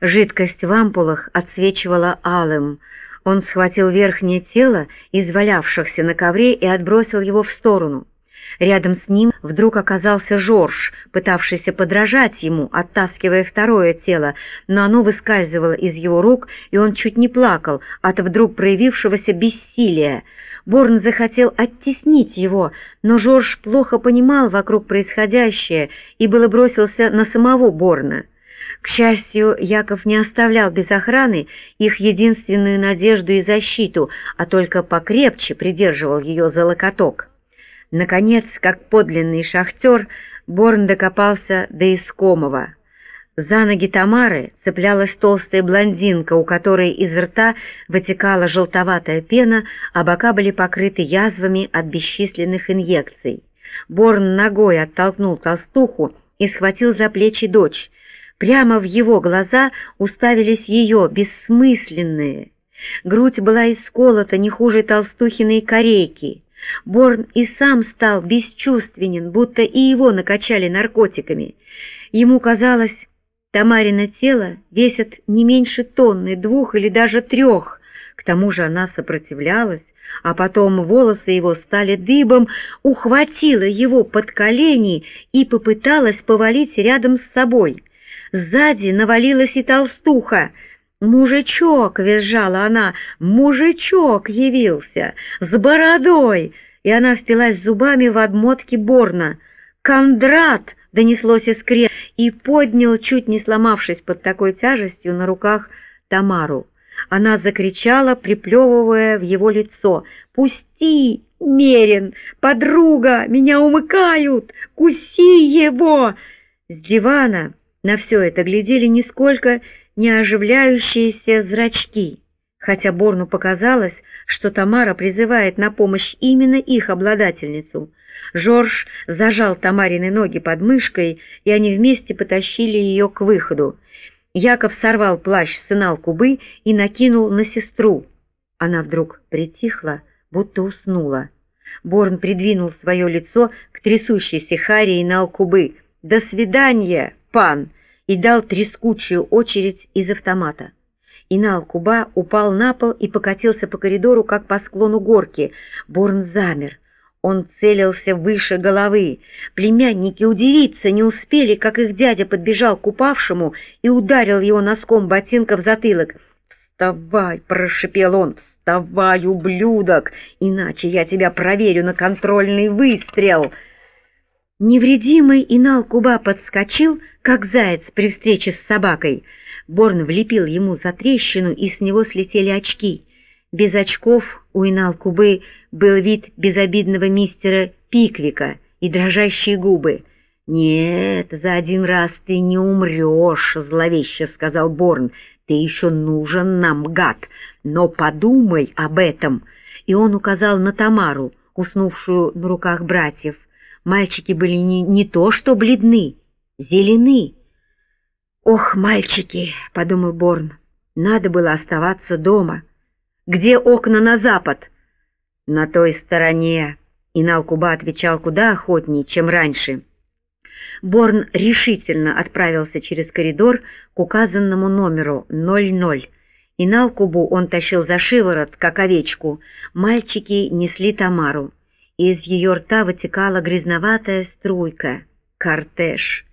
Жидкость в ампулах отсвечивала алым. Он схватил верхнее тело из валявшихся на ковре и отбросил его в сторону. Рядом с ним вдруг оказался Жорж, пытавшийся подражать ему, оттаскивая второе тело, но оно выскальзывало из его рук, и он чуть не плакал от вдруг проявившегося бессилия. Борн захотел оттеснить его, но Жорж плохо понимал вокруг происходящее и было бросился на самого Борна. К счастью, Яков не оставлял без охраны их единственную надежду и защиту, а только покрепче придерживал ее за локоток. Наконец, как подлинный шахтер, Борн докопался до искомого. За ноги Тамары цеплялась толстая блондинка, у которой из рта вытекала желтоватая пена, а бока были покрыты язвами от бесчисленных инъекций. Борн ногой оттолкнул толстуху и схватил за плечи дочь. Прямо в его глаза уставились ее, бессмысленные. Грудь была исколота не хуже толстухиной корейки. Борн и сам стал бесчувственен, будто и его накачали наркотиками. Ему казалось, Тамарина тело весит не меньше тонны, 2 или даже 3. К тому же она сопротивлялась, а потом волосы его стали дыбом, ухватила его под колени и попыталась повалить рядом с собой. Сзади навалилась и толстуха. «Мужичок!» — визжала она. «Мужичок явился! С бородой!» И она впилась зубами в обмотки Борна. «Кондрат!» — донеслось из кресла, и поднял, чуть не сломавшись под такой тяжестью, на руках Тамару. Она закричала, приплевывая в его лицо. «Пусти, Мерин! Подруга! Меня умыкают! Куси его!» С дивана на все это глядели нисколько не оживляющиеся зрачки, хотя Борну показалось, что Тамара призывает на помощь именно их обладательницу. Жорж зажал Тамарины ноги под мышкой, и они вместе потащили ее к выходу. Яков сорвал плащ с Инал-Кубы и накинул на сестру. Она вдруг притихла, будто уснула. Борн придвинул свое лицо к трясущейся Харе Инал-Кубы. «До свидания, пан!» и дал трескучую очередь из автомата. Инал-Куба упал на пол и покатился по коридору, как по склону горки. Борн замер. Он целился выше головы. Племянники удивиться не успели, как их дядя подбежал к упавшему и ударил его носком ботинка в затылок. «Вставай!» — прошипел он. «Вставай, ублюдок! Иначе я тебя проверю на контрольный выстрел!» Невредимый Инал-Куба подскочил, как заяц при встрече с собакой. Борн влепил ему за трещину, и с него слетели очки. Без очков у Инал-Кубы был вид безобидного мистера Пиквика и дрожащие губы. «Нет, за один раз ты не умрешь», — зловеще сказал Борн. «Ты еще нужен нам, гад, но подумай об этом». И он указал на Тамару, уснувшую на руках братьев. Мальчики были не то что бледны, зелены. «Ох, мальчики!» — подумал Борн. «Надо было оставаться дома. Где окна на запад?» «На той стороне», — Инал-Куба отвечал куда охотнее, чем раньше. Борн решительно отправился через коридор к указанному номеру 00. Инал-Кубу он тащил за шиворот, как овечку. Мальчики несли Тамару. Из ее рта вытекала грязноватая струйка. Кортеж.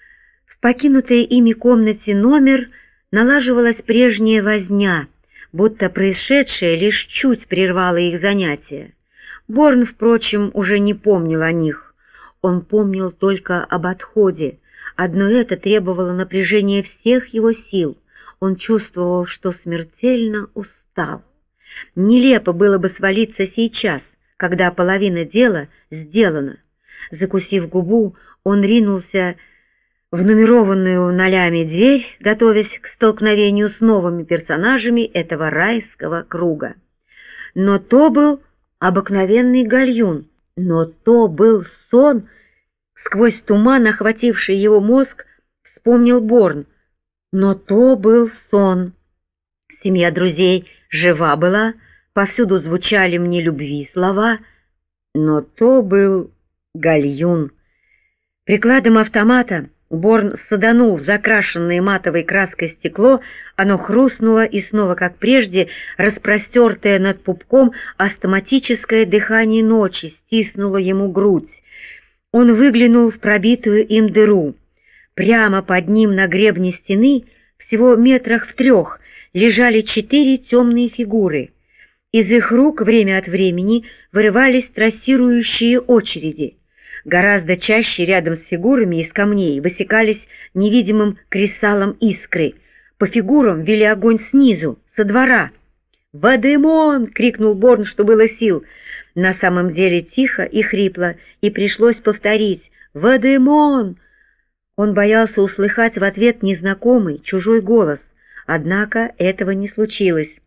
В покинутой ими комнате номер налаживалась прежняя возня, будто происшедшее лишь чуть прервало их занятия. Борн, впрочем, уже не помнил о них. Он помнил только об отходе. Одно это требовало напряжения всех его сил. Он чувствовал, что смертельно устал. Нелепо было бы свалиться сейчас, когда половина дела сделана. Закусив губу, он ринулся в нумерованную нолями дверь, готовясь к столкновению с новыми персонажами этого райского круга. Но то был обыкновенный гальюн, но то был сон. Сквозь туман, охвативший его мозг, вспомнил Борн. Но то был сон. Семья друзей жива была, повсюду звучали мне любви слова, но то был гальюн. Прикладом автомата Борн саданул в закрашенное матовой краской стекло, оно хрустнуло, и снова, как прежде, распростертое над пупком астматическое дыхание ночи стиснуло ему грудь. Он выглянул в пробитую им дыру. Прямо под ним на гребне стены, всего метрах в 3, лежали 4 темные фигуры. Из их рук время от времени вырывались трассирующие очереди. Гораздо чаще рядом с фигурами из камней высекались невидимым кресалом искры. По фигурам вели огонь снизу, со двора. «Вадимон!» — крикнул Борн, что было сил. На самом деле тихо и хрипло, и пришлось повторить «Вадимон!». Он боялся услыхать в ответ незнакомый, чужой голос, однако этого не случилось.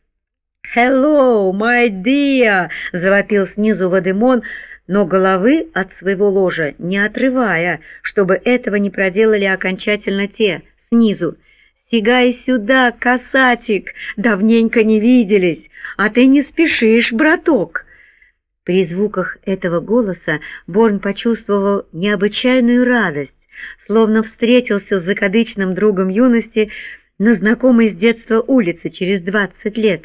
«Hello, my dear!» — завопил снизу Вадимон, но головы от своего ложа не отрывая, чтобы этого не проделали окончательно те, снизу. «Сигай сюда, касатик! Давненько не виделись, а ты не спешишь, браток!» При звуках этого голоса Борн почувствовал необычайную радость, словно встретился с закадычным другом юности на знакомой с детства улице через 20 лет.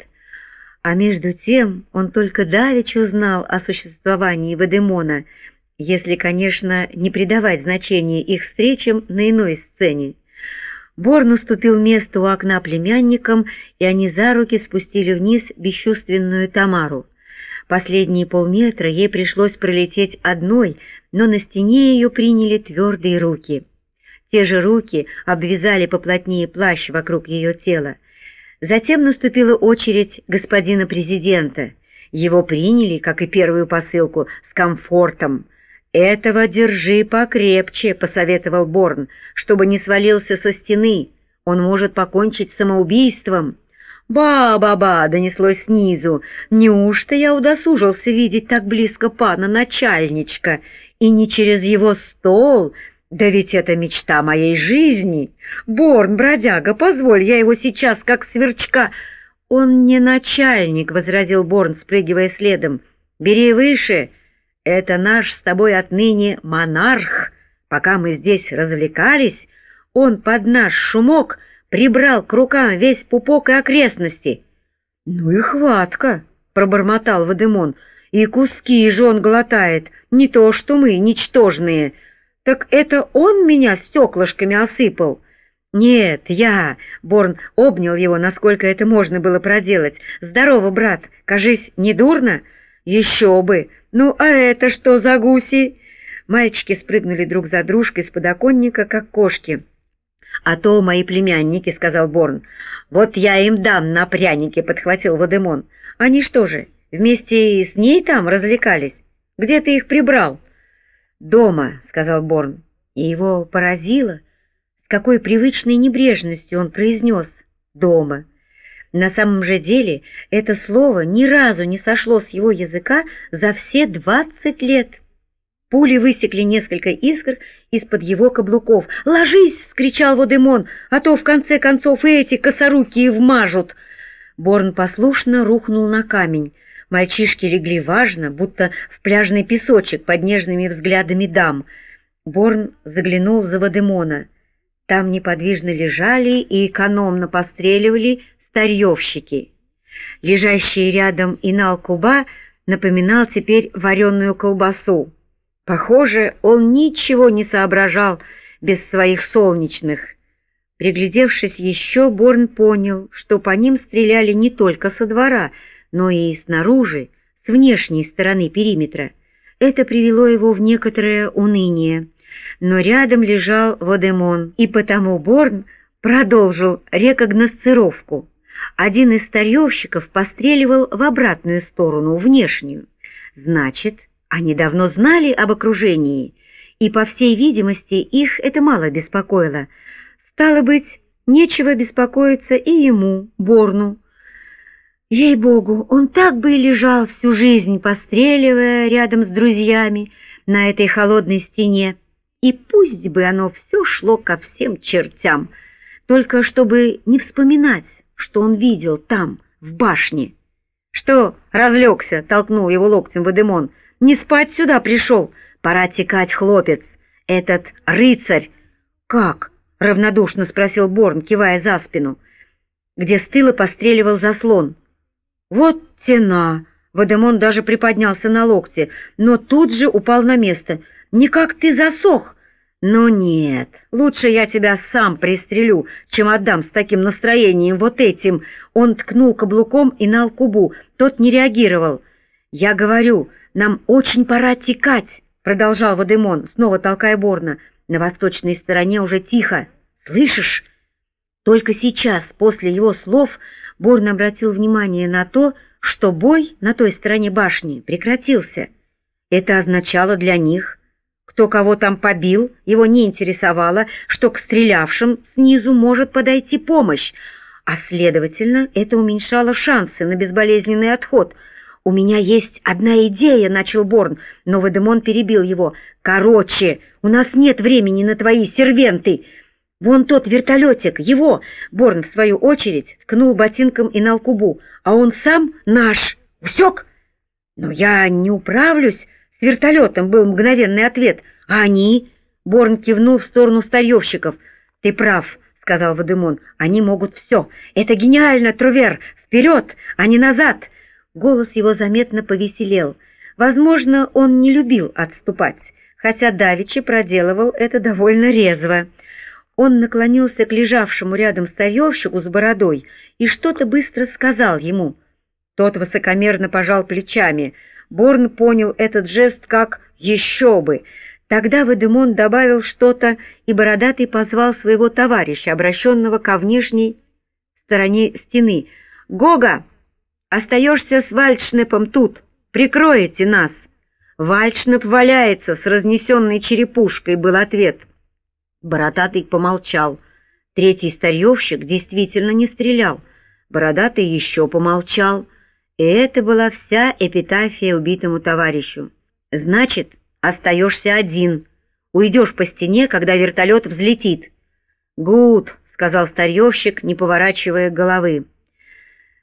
А между тем он только давеча узнал о существовании Вадимона, если, конечно, не придавать значения их встречам на иной сцене. Борн уступил место у окна племянникам, и они за руки спустили вниз бесчувственную Тамару. Последние полметра ей пришлось пролететь одной, но на стене ее приняли твердые руки. Те же руки обвязали поплотнее плащ вокруг ее тела. Затем наступила очередь господина президента. Его приняли, как и первую посылку, с комфортом. «Этого держи покрепче», — посоветовал Борн, «чтобы не свалился со стены. Он может покончить самоубийством». «Ба-ба-ба!» — донеслось снизу. «Неужто я удосужился видеть так близко пана начальничка? И не через его стол? Да ведь это мечта моей жизни! Борн, бродяга, позволь, я его сейчас как сверчка...» «Он не начальник», — возразил Борн, спрыгивая следом. «Бери выше. Это наш с тобой отныне монарх. Пока мы здесь развлекались, он под наш шумок прибрал к рукам весь пупок и окрестности». «Ну и хватка», — пробормотал Вадимон, — «и куски же он глотает, не то что мы, ничтожные». «Так это он меня стеклышками осыпал?» «Нет, я...» — Борн обнял его, насколько это можно было проделать. «Здорово, брат, кажись, не дурно?» «Еще бы! Ну, а это что за гуси?» Мальчики спрыгнули друг за дружкой с подоконника, как кошки. «А то мои племянники», — сказал Борн. «Вот я им дам на пряники», — подхватил Вадимон. «Они что же, вместе с ней там развлекались? Где ты их прибрал?» «Дома», — сказал Борн, и его поразило, с какой привычной небрежностью он произнес «дома». На самом же деле это слово ни разу не сошло с его языка за все 20 лет. Пули высекли несколько искр из-под его каблуков. «Ложись!» — вскричал Вадимон, «а то в конце концов и эти косорукие вмажут!» Борн послушно рухнул на камень. Мальчишки легли важно, будто в пляжный песочек под нежными взглядами дам. Борн заглянул за Вадимона. Там неподвижно лежали и экономно постреливали старьевщики. Лежащий рядом Инал-Куба напоминал теперь вареную колбасу. Похоже, он ничего не соображал без своих солнечных. Приглядевшись еще, Борн понял, что по ним стреляли не только со двора, но и снаружи, с внешней стороны периметра. Это привело его в некоторое уныние. Но рядом лежал Вадимон, и потому Борн продолжил рекогносцировку. Один из старьевщиков постреливал в обратную сторону, внешнюю. Значит, они давно знали об окружении, и, по всей видимости, их это мало беспокоило. Стало быть, нечего беспокоиться и ему, Борну. Ей-богу, он так бы и лежал всю жизнь, постреливая рядом с друзьями на этой холодной стене, и пусть бы оно все шло ко всем чертям, только чтобы не вспоминать, что он видел там, в башне. «Что, разлегся?» — толкнул его локтем Вадимон. «Не спать сюда пришел? Пора текать, хлопец. Этот рыцарь, «Как?» — равнодушно спросил Борн, кивая за спину, где с тыла постреливал заслон. «Вот тена!» — Вадемон даже приподнялся на локте, но тут же упал на место. «Никак ты засох!» «Ну нет, лучше я тебя сам пристрелю, чем отдам с таким настроением вот этим!» Он ткнул каблуком и на Алкубу, тот не реагировал. «Я говорю, нам очень пора текать!» — продолжал Вадемон, снова толкая Борна. «На восточной стороне уже тихо. Слышишь?» Только сейчас, после его слов, Борн обратил внимание на то, что бой на той стороне башни прекратился. Это означало для них, кто кого там побил, его не интересовало, что к стрелявшим снизу может подойти помощь, а, следовательно, это уменьшало шансы на безболезненный отход. «У меня есть одна идея», — начал Борн, но Вадемон перебил его. «Короче, у нас нет времени на твои сервенты. Вон тот вертолетик, его!» Борн, в свою очередь, ткнул ботинком и на Алкубу. «А он сам наш. Усек?» «Но я не управлюсь с вертолетом», — был мгновенный ответ. «А они?» — Борн кивнул в сторону старьевщиков. «Ты прав», — сказал Вадемон. «Они могут все. Это гениально, Трувер! Вперед, а не назад!» Голос его заметно повеселел. Возможно, он не любил отступать, хотя давеча проделывал это довольно резво. Он наклонился к лежавшему рядом старьевщику с бородой и что-то быстро сказал ему. Тот высокомерно пожал плечами. Борн понял этот жест как «еще бы». Тогда Вадемон добавил что-то, и бородатый позвал своего товарища, обращенного ко внешней стороне стены. «Гога, остаешься с Вальдшнепом тут, прикроете нас». «Вальдшнеп валяется с разнесенной черепушкой», — был ответ. Бородатый помолчал. Третий старьевщик действительно не стрелял. Бородатый еще помолчал. И это была вся эпитафия убитому товарищу. «Значит, остаешься один. Уйдешь по стене, когда вертолет взлетит». «Гуд», — сказал старьевщик, не поворачивая головы.